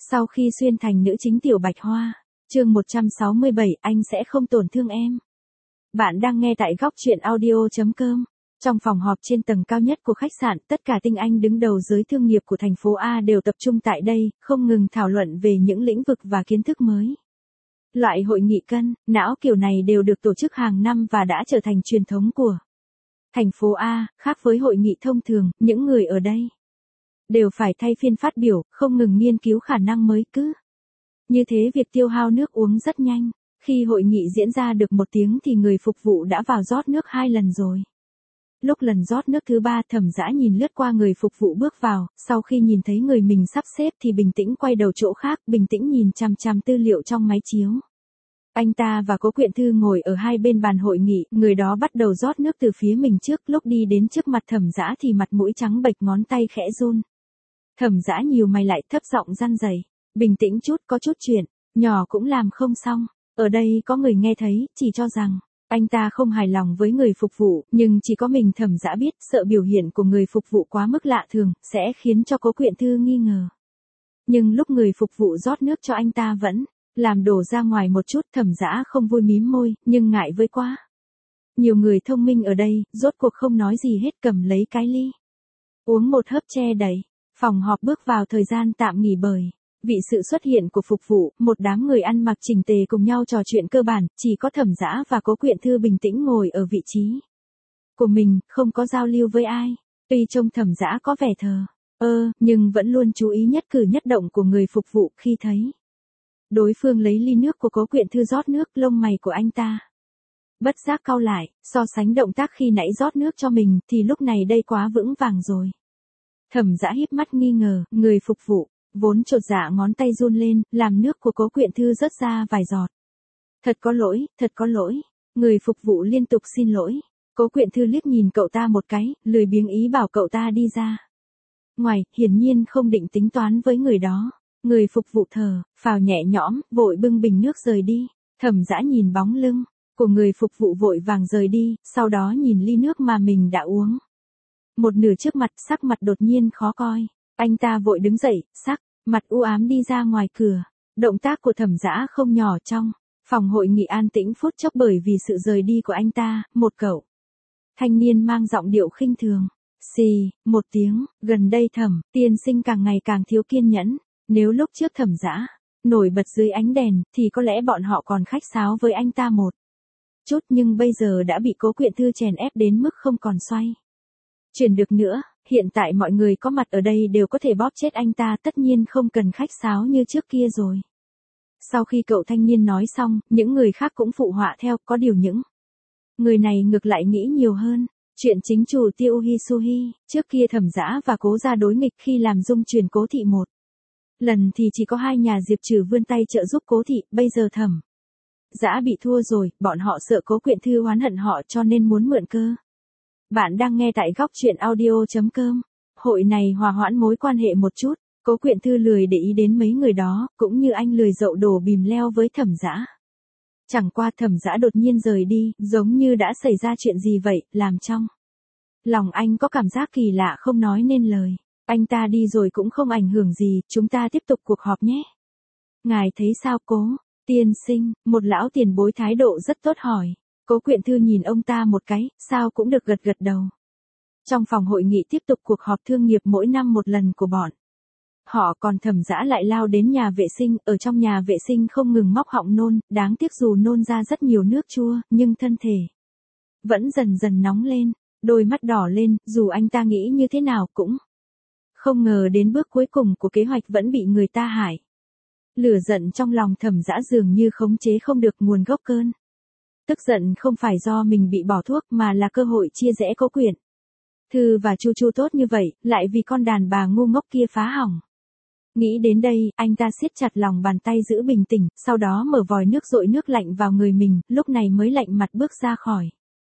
Sau khi xuyên thành nữ chính Tiểu Bạch Hoa, chương 167, anh sẽ không tổn thương em. Bạn đang nghe tại góc truyện audio.com. Trong phòng họp trên tầng cao nhất của khách sạn, tất cả tinh anh đứng đầu giới thương nghiệp của thành phố A đều tập trung tại đây, không ngừng thảo luận về những lĩnh vực và kiến thức mới. Loại hội nghị cân, não kiểu này đều được tổ chức hàng năm và đã trở thành truyền thống của thành phố A, khác với hội nghị thông thường, những người ở đây đều phải thay phiên phát biểu, không ngừng nghiên cứu khả năng mới cứ. Như thế việc tiêu hao nước uống rất nhanh. Khi hội nghị diễn ra được 1 tiếng thì người phục vụ đã vào rót nước 2 lần rồi. Lúc lần rót nước thứ 3, Thẩm Dã nhìn lướt qua người phục vụ bước vào, sau khi nhìn thấy người mình sắp xếp thì bình tĩnh quay đầu chỗ khác, bình tĩnh nhìn chằm chằm tư liệu trong máy chiếu. Anh ta và Cố Quyện Thư ngồi ở hai bên bàn hội nghị, người đó bắt đầu rót nước từ phía mình trước, lúc đi đến trước mặt Thẩm Dã thì mặt mũi trắng bệch, ngón tay khẽ run. Thẩm Dã nhíu mày lại, thấp giọng răn rẩy, bình tĩnh chút, có chút chuyện nhỏ cũng làm không xong. Ở đây có người nghe thấy, chỉ cho rằng anh ta không hài lòng với người phục vụ, nhưng chỉ có mình Thẩm Dã biết, sợ biểu hiện của người phục vụ quá mức lạ thường, sẽ khiến cho Cố Quyện Thư nghi ngờ. Nhưng lúc người phục vụ rót nước cho anh ta vẫn làm đổ ra ngoài một chút, Thẩm Dã không vui mím môi, nhưng ngại với quá nhiều người thông minh ở đây, rốt cuộc không nói gì hết, cầm lấy cái ly uống một hớp che đẩy. Phòng họp bước vào thời gian tạm nghỉ bởi vì sự xuất hiện của phục vụ, một đám người ăn mặc chỉnh tề cùng nhau trò chuyện cơ bản, chỉ có Thẩm Dã và Cố Quyện Thư bình tĩnh ngồi ở vị trí của mình, không có giao lưu với ai. Tuy trông Thẩm Dã có vẻ thờ nhưng vẫn luôn chú ý nhất cử nhất động của người phục vụ. Khi thấy đối phương lấy ly nước của Cố Quyện Thư rót nước, lông mày của anh ta bất giác cau lại, so sánh động tác khi nãy rót nước cho mình thì lúc này đây quá vững vàng rồi. Thẩm Dã híp mắt nghi ngờ, người phục vụ vốn chột dạ ngón tay run lên, làm nước của Cố Quyện Thư rớt ra vài giọt. Thật có lỗi, thật có lỗi. Người phục vụ liên tục xin lỗi. Cố Quyện Thư liếc nhìn cậu ta một cái, lười biếng ý bảo cậu ta đi ra ngoài, hiển nhiên không định tính toán với người đó. Người phục vụ thở phào nhẹ nhõm, vội bưng bình nước rời đi. Thẩm Dã nhìn bóng lưng của người phục vụ vội vàng rời đi, sau đó nhìn ly nước mà mình đã uống một nửa trước mặt, sắc mặt đột nhiên khó coi. Anh ta vội đứng dậy, sắc mặt u ám đi ra ngoài cửa. Động tác của Thẩm Dã không nhỏ. Trong phòng hội nghị an tĩnh phút chốc bởi vì sự rời đi của anh ta, một cậu thanh niên mang giọng điệu khinh thường xì một tiếng, gần đây Thẩm tiên sinh càng ngày càng thiếu kiên nhẫn. Nếu lúc trước Thẩm Dã nổi bật dưới ánh đèn thì có lẽ bọn họ còn khách sáo với anh ta một chút, nhưng bây giờ đã bị Cố Quyện Thư chèn ép đến mức không còn xoay chuyển được nữa. Hiện tại mọi người có mặt ở đây đều có thể bóp chết anh ta, tất nhiên không cần khách sáo như trước kia rồi. Sau khi cậu thanh niên nói xong, những người khác cũng phụ họa theo, có điều những người này ngược lại nghĩ nhiều hơn. Chuyện chính chủ Tiêu Hisuhi, trước kia Thẩm Dã và Cố gia đối nghịch khi làm dung truyền Cố thị một lần thì chỉ có hai nhà Diệp Trừ vươn tay trợ giúp Cố thị, bây giờ Thẩm Dã bị thua rồi, bọn họ sợ Cố Quyện Thư oán hận họ cho nên muốn mượn cơ. Bạn đang nghe tại góc truyện audio.com. Hội này hòa hoãn mối quan hệ một chút, Cố Quyện Thư lười để ý đến mấy người đó, cũng như anh lười dậu đổ bìm leo với Thẩm Dã. Chẳng qua Thẩm Dã đột nhiên rời đi, giống như đã xảy ra chuyện gì vậy, làm trong lòng anh có cảm giác kỳ lạ không nói nên lời. Anh ta đi rồi cũng không ảnh hưởng gì, chúng ta tiếp tục cuộc họp nhé. Ngài thấy sao Cố tiên sinh? Một lão tiền bối thái độ rất tốt hỏi. Cố Quyện Thư nhìn ông ta một cái, sao cũng được gật gật đầu. Trong phòng hội nghị tiếp tục cuộc họp thương nghiệp mỗi năm một lần của bọn họ, còn Thẩm Dã lại lao đến nhà vệ sinh, ở trong nhà vệ sinh không ngừng móc họng nôn, đáng tiếc dù nôn ra rất nhiều nước chua, nhưng thân thể vẫn dần dần nóng lên, đôi mắt đỏ lên, dù anh ta nghĩ như thế nào cũng không ngờ đến bước cuối cùng của kế hoạch vẫn bị người ta hại. Lửa giận trong lòng Thẩm Dã dường như khống chế không được nguồn gốc cơn tức giận không phải do mình bị bỏ thuốc mà là cơ hội chia rẽ Cố Quyện Thư và Chu Chu tốt như vậy, lại vì con đàn bà ngu ngốc kia phá hỏng. Nghĩ đến đây, anh ta siết chặt lòng bàn tay giữ bình tĩnh, sau đó mở vòi nước dội nước lạnh vào người mình, lúc này mới lạnh mặt bước ra khỏi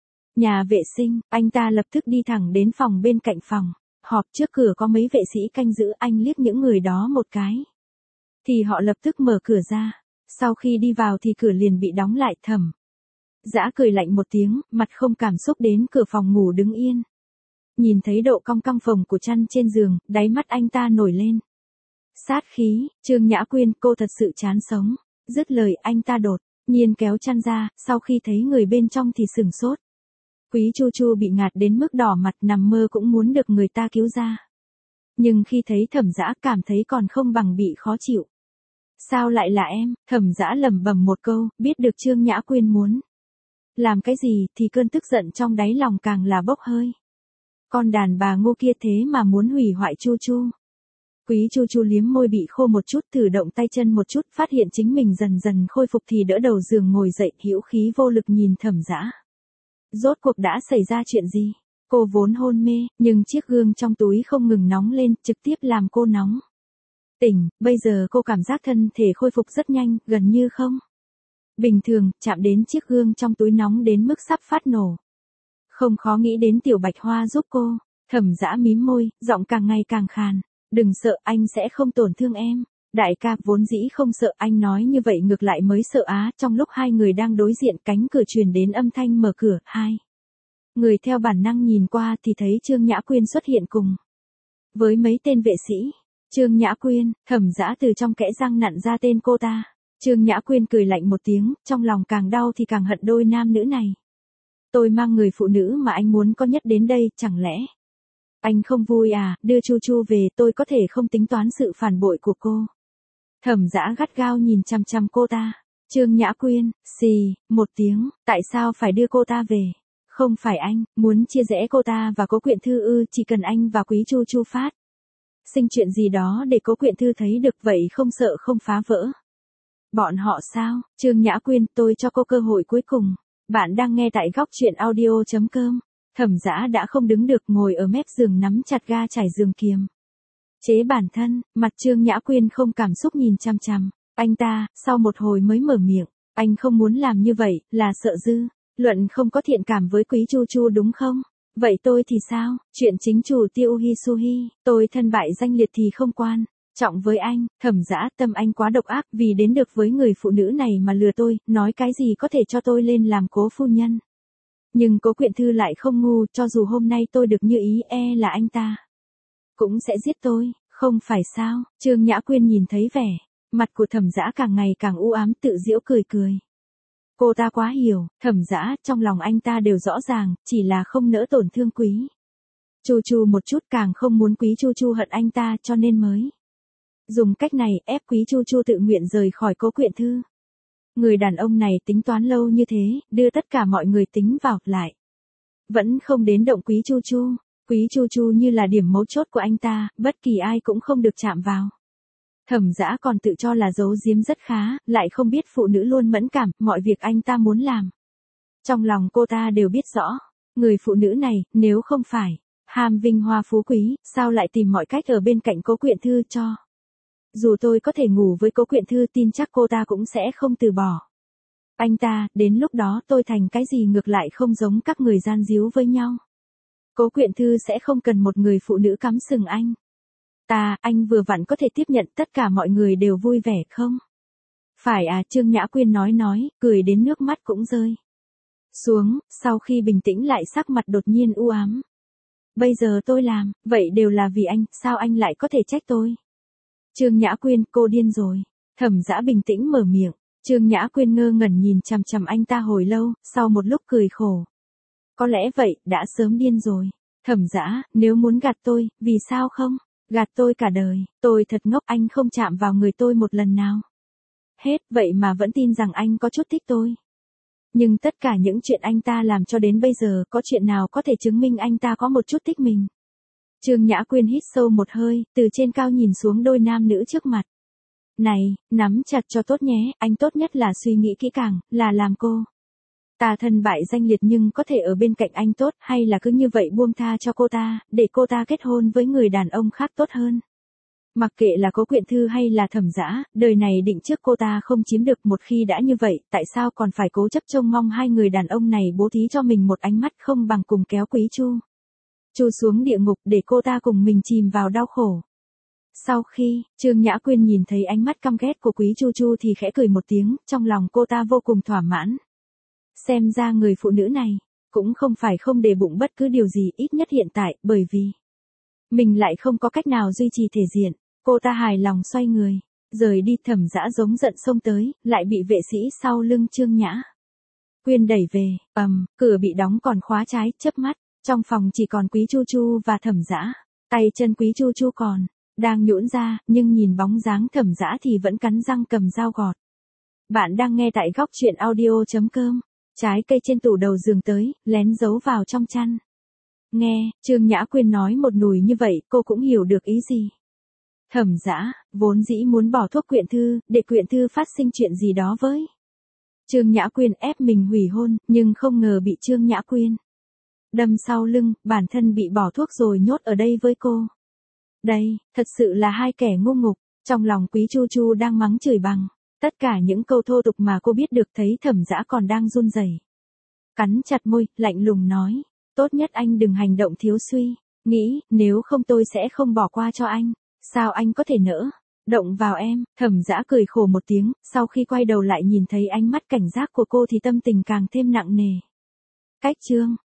nhà vệ sinh. Anh ta lập tức đi thẳng đến phòng bên cạnh phòng họp, trước cửa có mấy vệ sĩ canh giữ, anh liếc những người đó một cái thì họ lập tức mở cửa ra. Sau khi đi vào thì cửa liền bị đóng lại. Thẩm Dã cười lạnh một tiếng, mặt không cảm xúc đến cửa phòng ngủ đứng yên. Nhìn thấy độ cong cong phồng của chăn trên giường, đáy mắt anh ta nổi lên Sát khí, Trương Nhã Quyên, cô thật sự chán sống. Dứt lời anh ta đột nhiên kéo chăn ra, sau khi thấy người bên trong thì sửng sốt. Quý Chu Chu bị ngạt đến mức đỏ mặt, nằm mơ cũng muốn được người ta cứu ra. Nhưng khi thấy Thẩm Dã cảm thấy còn không bằng bị khó chịu. Sao lại là em? Thẩm Dã lẩm bẩm một câu, biết được Trương Nhã Quyên muốn làm cái gì thì cơn tức giận trong đáy lòng càng là bốc hơi. Con đàn bà ngu kia thế mà muốn hủy hoại Chu Chu. Quý Chu Chu liếm môi bị khô một chút, thử động tay chân một chút, phát hiện chính mình dần dần khôi phục thì đỡ đầu giường ngồi dậy, hữu khí vô lực nhìn Thẩm Dã. Rốt cuộc đã xảy ra chuyện gì? Cô vốn hôn mê, nhưng chiếc gương trong túi không ngừng nóng lên, trực tiếp làm cô nóng tỉnh. Bây giờ cô cảm giác thân thể khôi phục rất nhanh, gần như không bình thường, chạm đến chiếc gương trong túi nóng đến mức sắp phát nổ. Không khó nghĩ đến Tiểu Bạch Hoa giúp cô. Thẩm Dã mím môi, giọng càng ngày càng khàn. Đừng sợ, anh sẽ không tổn thương em. Đại ca vốn dĩ không sợ, anh nói như vậy ngược lại mới sợ á. Trong lúc hai người đang đối diện, cánh cửa truyền đến âm thanh mở cửa. Hai người theo bản năng nhìn qua thì thấy Trương Nhã Quyên xuất hiện cùng với mấy tên vệ sĩ. Trương Nhã Quyên, Thẩm Dã từ trong kẽ răng nặn ra tên cô ta. Trương Nhã Quyên cười lạnh một tiếng, trong lòng càng đau thì càng hận đôi nam nữ này. Tôi mang người phụ nữ mà anh muốn có nhất đến đây, chẳng lẽ anh không vui à? Đưa Chu Chu về, tôi có thể không tính toán sự phản bội của cô. Thẩm Dã gắt gao nhìn chằm chằm cô ta. Trương Nhã Quyên, xì, một tiếng, tại sao phải đưa cô ta về? Không phải anh muốn chia rẽ cô ta và Cố Quyện Thư ư? Chỉ cần anh và Quý Chu Chu phát sinh chuyện gì đó để Cố Quyện Thư thấy được, vậy không sợ không phá vỡ bọn họ sao? Trương Nhã Quyên, tôi cho cô cơ hội cuối cùng. Bạn đang nghe tại góc truyện audio.com. Thẩm Dã đã không đứng được, ngồi ở mép giường nắm chặt ga trải giường kiềm chế bản thân. Mặt Trương Nhã Quyên không cảm xúc nhìn chằm chằm anh ta, sau một hồi mới mở miệng. Anh không muốn làm như vậy, là sợ dư luận không có thiện cảm với Quý Chu Chu đúng không? Vậy tôi thì sao? Chuyện chính chủ Tiêu Hisuhi, tôi thân bại danh liệt thì không quan trọng với anh. Thẩm Dã, tâm anh quá độc ác, vì đến được với người phụ nữ này mà lừa tôi, nói cái gì có thể cho tôi lên làm cố phu nhân. Nhưng Cố Quyện Thư lại không ngu, cho dù hôm nay tôi được như ý, là anh ta cũng sẽ giết tôi, không phải sao? Trương Nhã Quyên nhìn thấy vẻ mặt của Thẩm Dã càng ngày càng u ám, tự giễu cười cười. Cô ta quá hiểu, Thẩm Dã, trong lòng anh ta đều rõ ràng, chỉ là không nỡ tổn thương Quý Chu Chu một chút, càng không muốn Quý Chu Chu hận anh ta, cho nên mới dùng cách này ép Quý Chu Chu tự nguyện rời khỏi Cố Quyện Thư. Người đàn ông này tính toán lâu như thế, đưa tất cả mọi người tính vào, lại vẫn không đến động Quý Chu Chu. Quý Chu Chu như là điểm mấu chốt của anh ta, bất kỳ ai cũng không được chạm vào. Thẩm Dã còn tự cho là giấu giếm rất khá, lại không biết phụ nữ luôn mẫn cảm, mọi việc anh ta muốn làm, trong lòng cô ta đều biết rõ. Người phụ nữ này, nếu không phải ham vinh hoa phú quý, sao lại tìm mọi cách ở bên cạnh Cố Quyện Thư cho. Dù tôi có thể ngủ với Cố Quyện Thư, tin chắc cô ta cũng sẽ không từ bỏ anh ta, đến lúc đó tôi thành cái gì ngược lại không giống các người gian díu với nhau. Cố Quyện Thư sẽ không cần một người phụ nữ cắm sừng anh. Anh vừa vặn có thể tiếp nhận, tất cả mọi người đều vui vẻ không? Phải à? Trương Nhã Quyên nói, cười đến nước mắt cũng rơi xuống, sau khi bình tĩnh lại sắc mặt đột nhiên u ám. Bây giờ tôi làm, vậy đều là vì anh, sao anh lại có thể trách tôi? Trương Nhã Quyên, cô điên rồi. Thẩm Dã bình tĩnh mở miệng. Trương Nhã Quyên ngơ ngẩn nhìn chằm chằm anh ta hồi lâu, sau một lúc cười khổ. Có lẽ vậy, đã sớm điên rồi. Thẩm Dã, nếu muốn gạt tôi, vì sao không? Gạt tôi cả đời, tôi thật ngốc, anh không chạm vào người tôi một lần nào. Hết, vậy mà vẫn tin rằng anh có chút thích tôi. Nhưng tất cả những chuyện anh ta làm cho đến bây giờ, có chuyện nào có thể chứng minh anh ta có một chút thích mình? Trương Nhã Quyên hít sâu một hơi, từ trên cao nhìn xuống đôi nam nữ trước mặt. Này, nắm chặt cho tốt nhé, anh tốt nhất là suy nghĩ kỹ càng, là làm cô ta thân bại danh liệt nhưng có thể ở bên cạnh anh tốt, hay là cứ như vậy buông tha cho cô ta, để cô ta kết hôn với người đàn ông khác tốt hơn. Mặc kệ là Cố Quyện Thư hay là Thẩm Dã, đời này định trước cô ta không chiếm được, một khi đã như vậy, tại sao còn phải cố chấp trông mong hai người đàn ông này bố thí cho mình một ánh mắt, không bằng cùng kéo Quý Chu Chu xuống địa ngục để cô ta cùng mình chìm vào đau khổ. Sau khi, Trương Nhã Quyên nhìn thấy ánh mắt căm ghét của Quý Chu Chu thì khẽ cười một tiếng, trong lòng cô ta vô cùng thỏa mãn. Xem ra người phụ nữ này cũng không phải không để bụng bất cứ điều gì, ít nhất hiện tại, bởi vì mình lại không có cách nào duy trì thể diện. Cô ta hài lòng xoay người, rời đi. Thẩm Dã giống giận xông tới, lại bị vệ sĩ sau lưng Trương Nhã Quyên đẩy về, cửa bị đóng còn khóa trái. Chớp mắt, trong phòng chỉ còn Quý Chu Chu và Thẩm Dã. Tay chân Quý Chu Chu còn đang nhũn ra, nhưng nhìn bóng dáng Thẩm Dã thì vẫn cắn răng cầm dao gọt. Bạn đang nghe tại góc truyện audio.com. Trái cây trên tủ đầu giường tới, lén giấu vào trong chăn. Nghe Trương Nhã Quyên nói một nùi như vậy, cô cũng hiểu được ý gì. Thẩm Dã vốn dĩ muốn bỏ thuốc Quyện Thư, để Quyện Thư phát sinh chuyện gì đó với Trương Nhã Quyên, ép mình hủy hôn, nhưng không ngờ bị Trương Nhã Quyên đâm sau lưng, bản thân bị bỏ thuốc rồi nhốt ở đây với cô. Đây, thật sự là hai kẻ ngu ngục. Trong lòng Quý Chu Chu đang mắng chửi bằng tất cả những câu thô tục mà cô biết được. Thấy Thẩm Dã còn đang run rẩy, cắn chặt môi, lạnh lùng nói, tốt nhất anh đừng hành động thiếu suy nghĩ, nếu không tôi sẽ không bỏ qua cho anh. Sao anh có thể nỡ động vào em? Thẩm Dã cười khổ một tiếng, sau khi quay đầu lại nhìn thấy ánh mắt cảnh giác của cô thì tâm tình càng thêm nặng nề. Cách Trương